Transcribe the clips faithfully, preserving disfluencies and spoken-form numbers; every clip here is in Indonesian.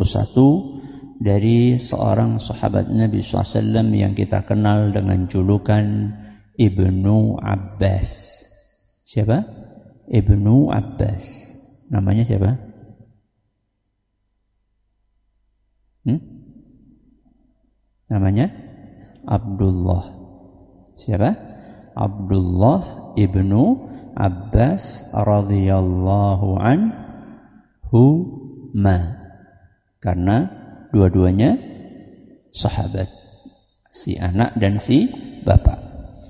puluh satu dari seorang sahabat Nabi shallallahu alaihi wasallam yang kita kenal dengan julukan Ibnu Abbas. Siapa? Ibnu Abbas. Namanya siapa? Hmm? Namanya Abdullah. Siapa? Abdullah Ibnu Abbas radhiyallahu anhu ma. Karena dua-duanya sahabat, si anak dan si bapak.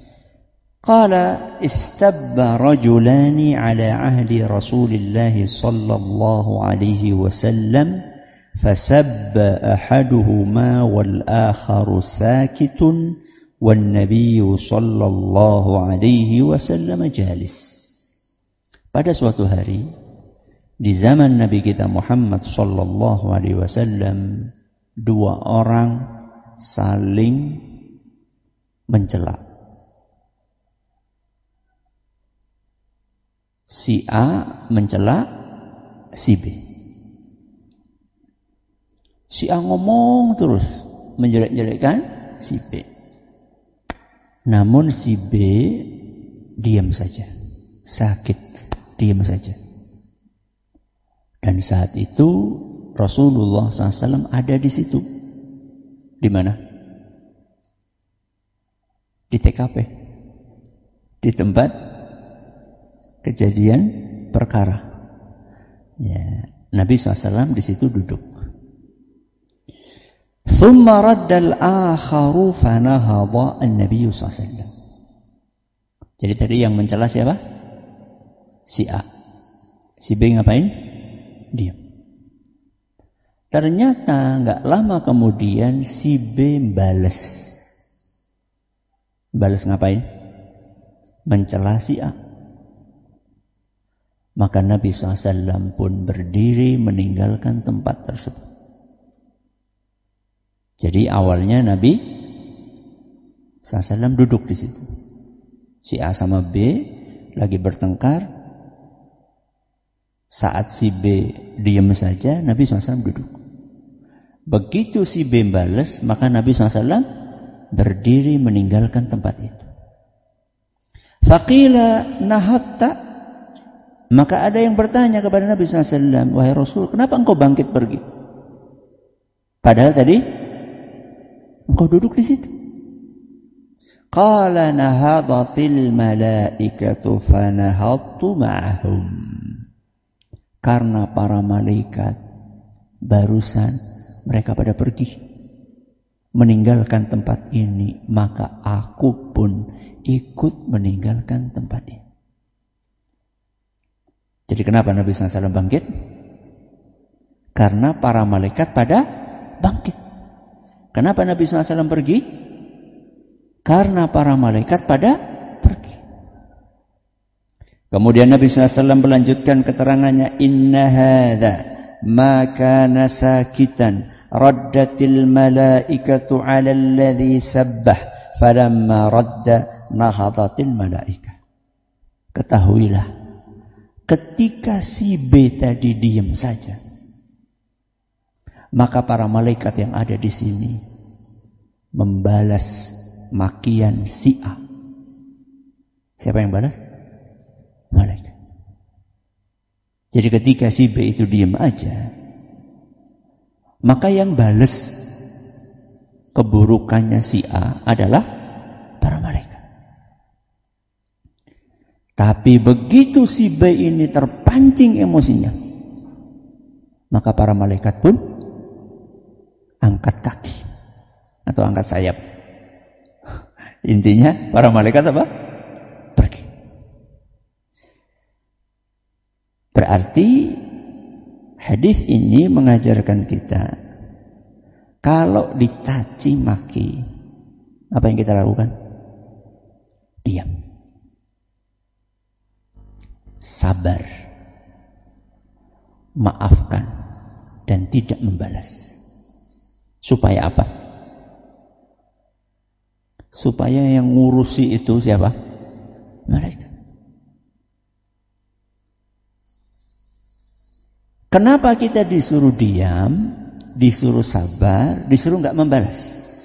Qala istabba rajulani ala ahdi Rasulillah sallallahu alaihi wasallam fasabba ahaduhuma wal akharu sakitun wan nabiyyu sallallahu alaihi wasallam jalis. Pada suatu hari di zaman Nabi kita Muhammad sallallahu alaihi wasallam, dua orang saling mencela. Si A mencela si B. Si A ngomong terus menjelek-jelekkan si B. Namun si B diam saja, sakit, diam saja. Dan saat itu Rasulullah shallallahu alaihi wasallam ada di situ. Di mana? Di T K P. Di tempat kejadian perkara. Ya, Nabi shallallahu alaihi wasallam di situ duduk. Thumma raddal akharu fanahadha an-nabiy shallallahu alaihi wasallam. Jadi tadi yang mencela siapa? Si A. Si B ngapain? Diam. Ternyata enggak lama kemudian si B balas. Balas ngapain? Mencela si A. Maka Nabi shallallahu alaihi wasallam pun berdiri meninggalkan tempat tersebut. Jadi awalnya Nabi shallallahu alaihi wasallam duduk di situ. Si A sama B lagi bertengkar. Saat si B diam saja, Nabi shallallahu alaihi wasallam duduk. Begitu si B balas, maka Nabi shallallahu alaihi wasallam berdiri meninggalkan tempat itu. Faqila nahatta, maka ada yang bertanya kepada Nabi shallallahu alaihi wasallam, wahai Rasul, kenapa engkau bangkit pergi? Padahal tadi engkau duduk di situ. Qala nahadatil malaikatu fanahadtu ma'ahum. Karena para malaikat barusan mereka pada pergi meninggalkan tempat ini, maka aku pun ikut meninggalkan tempat ini. Jadi kenapa Nabi shallallahu alaihi wasallam bangkit? Karena para malaikat pada bangkit. Kenapa Nabi shallallahu alaihi wasallam pergi? Karena para malaikat pada pergi. Kemudian Nabi shallallahu alaihi wasallam melanjutkan keterangannya, inna hadza ma kana sakitan raddatil malaikatu 'ala alladhi sabbah falamma radda nahadatil malaikah. Ketahuilah, ketika si B tadi diam saja, maka para malaikat yang ada di sini membalas makian si A. Siapa yang balas? Malaikat. Jadi ketika si B itu diam aja, maka yang balas keburukannya si A adalah para malaikat. Tapi begitu si B ini terpancing emosinya, maka para malaikat pun angkat kaki atau angkat sayap. Intinya para malaikat apa? Pergi. Berarti hadis ini mengajarkan kita, kalau dicaci maki, apa yang kita lakukan? Diam. Sabar. Maafkan dan tidak membalas. Supaya apa? Supaya yang ngurusi itu siapa? Malaikat. Kenapa kita disuruh diam? disuruh sabar, disuruh nggak membalas.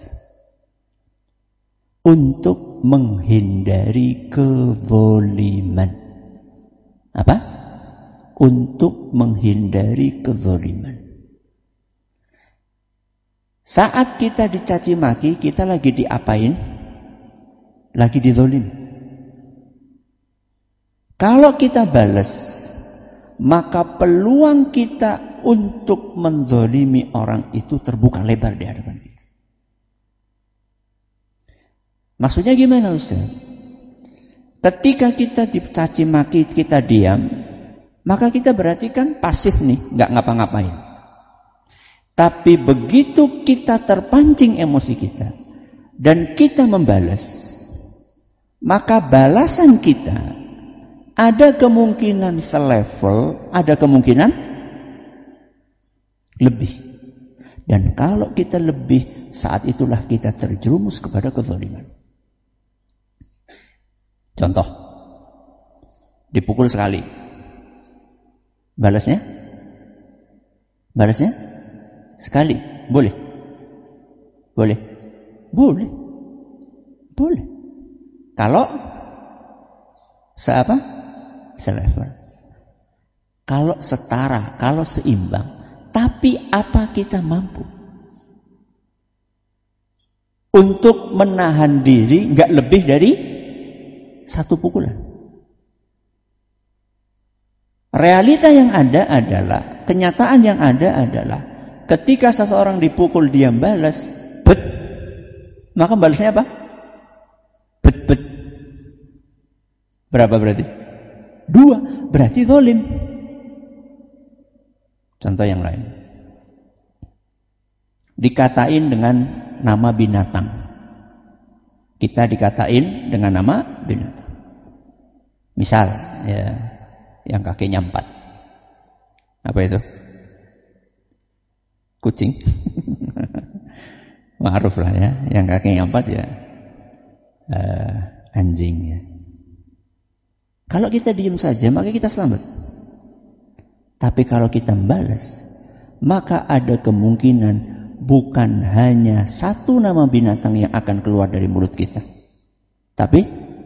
Untuk menghindari kezaliman. Apa? Untuk menghindari kezaliman. Saat kita dicaci maki, kita lagi diapain? Lagi dizalim. Kalau kita balas, maka peluang kita untuk menzalimi orang itu terbuka lebar di hadapan kita. Maksudnya gimana Ustaz? Ketika kita dicaci maki, kita diam, maka kita berarti kan pasif nih, nggak ngapa-ngapain. Tapi begitu kita terpancing emosi kita dan kita membalas, maka balasan kita ada kemungkinan selevel, ada kemungkinan lebih. Dan kalau kita lebih, saat itulah kita terjerumus kepada kezaliman. Contoh, dipukul sekali, balasnya, balasnya sekali, boleh, boleh, boleh, boleh. Kalau seapa, selevel. Kalau setara, kalau seimbang, tapi apa kita mampu untuk menahan diri nggak lebih dari satu pukulan? Realita yang ada adalah, kenyataan yang ada adalah, ketika seseorang dipukul diam balas, bet, maka balasnya apa? Bet bet. Berapa berarti? Dua, berarti zalim. Contoh yang lain. Dikatain dengan nama binatang. Kita dikatain dengan nama binatang. Misal, ya, yang kakinya empat. Apa itu? Kucing. Ma'ruf lah ya. Yang kakinya empat ya, uh, anjing ya. Kalau kita diam saja, maka kita selamat. Tapi kalau kita membalas, maka ada kemungkinan bukan hanya satu nama binatang yang akan keluar dari mulut kita, tapi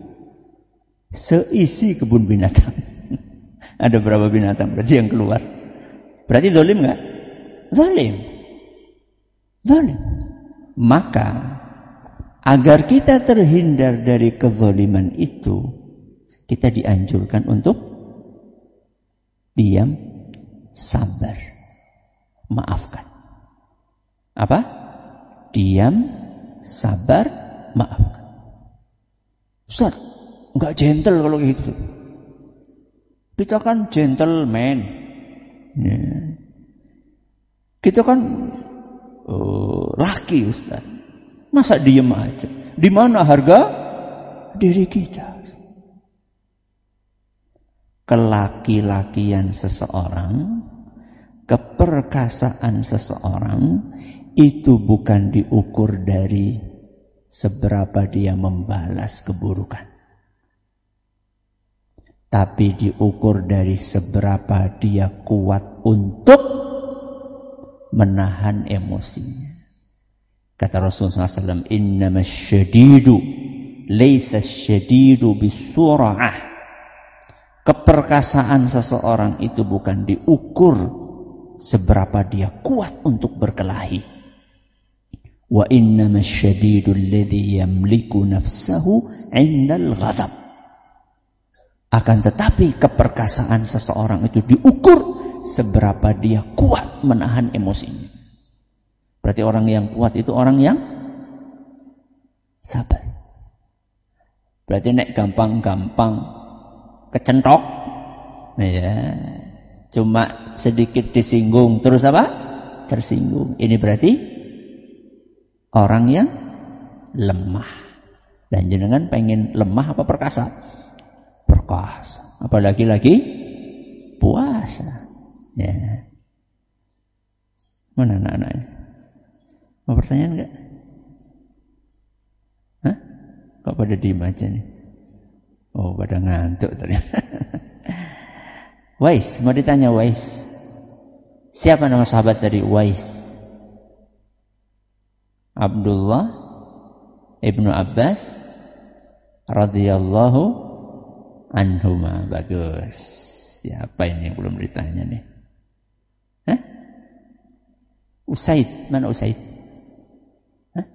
seisi kebun binatang. Ada berapa binatang berarti yang keluar? Berarti zalim nggak? Zalim. Zalim. Maka agar kita terhindar dari kezaliman itu, kita dianjurkan untuk diam, sabar, maafkan. Apa? Diam, sabar, maafkan. Ustaz, enggak gentle kalau gitu. Kita kan gentleman. Ya. Kita kan uh, laki Ustaz. Masa diam aja? Di mana harga diri kita? Kelaki-lakian seseorang, keperkasaan seseorang itu bukan diukur dari seberapa dia membalas keburukan, tapi diukur dari seberapa dia kuat untuk menahan emosinya. Kata Rasulullah shallallahu alaihi wasallam, "Innamas syadidu laisa syadidu bisur'ah." Keperkasaan seseorang itu bukan diukur seberapa dia kuat untuk berkelahi. Wa innamas syadidul ladzi yamliku nafsahu 'indal ghadab. Akan tetapi keperkasaan seseorang itu diukur seberapa dia kuat menahan emosinya. Berarti orang yang kuat itu orang yang sabar. Berarti nek gampang-gampang kecentok, ya, cuma sedikit disinggung terus apa? Tersinggung. Ini berarti orang yang lemah. Dan jenengan pengen lemah apa perkasa? Perkasa. Apalagi lagi puasa. Ya. Mana anak-anaknya? Mau pertanyaan enggak? Hah? Kok pada diem aja nih? Oh, pada ngantuk ternyata. Wais, mau ditanya Wais. Siapa nama sahabat dari Wais? Abdullah ibnu Abbas radhiyallahu anhuma. Bagus. Siapa ini yang belum ditanya nih? Hah? Usaid. Mana Usaid? Hah?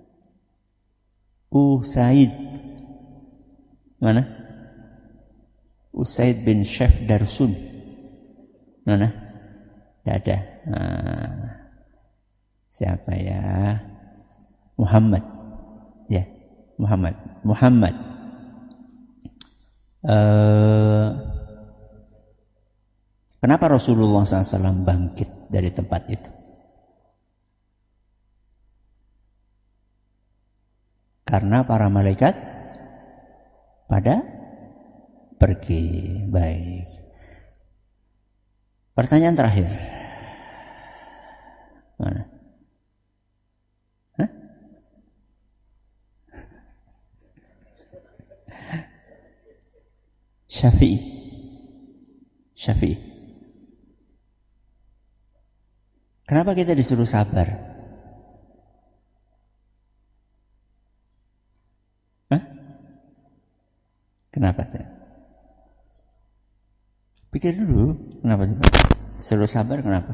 Usaid. Mana? Usaid bin Syekh Darsun. Mana? Tidak ada. Nah, siapa ya? Muhammad. Ya, Muhammad. Muhammad. Uh, kenapa Rasulullah shallallahu alaihi wasallam bangkit dari tempat itu? Karena para malaikat pada pergi. Baik. Pertanyaan terakhir. Mana? Hah? Syafi'i. Syafi'i. Kenapa kita disuruh sabar? Hah? Kenapa? Pikir dulu, kenapa? Disuruh sabar kenapa?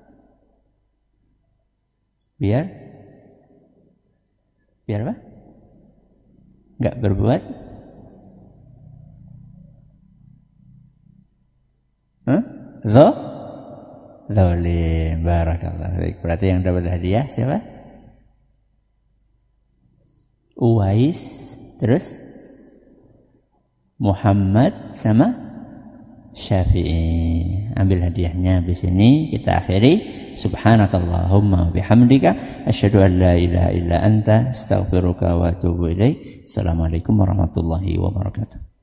Biar? Biar apa? Enggak berbuat? Hah? Zo? Zolim. Barakallah. Baik, berarti yang dapat hadiah siapa? Uwais. Terus? Muhammad sama Syafi'i. Ambil hadiahnya di sini. Kita akhiri. Subhanakallahumma bihamdika asyhadu an la ilaha illa anta astaghfiruka wa atubu ilaik. Assalamualaikum warahmatullahi wabarakatuh.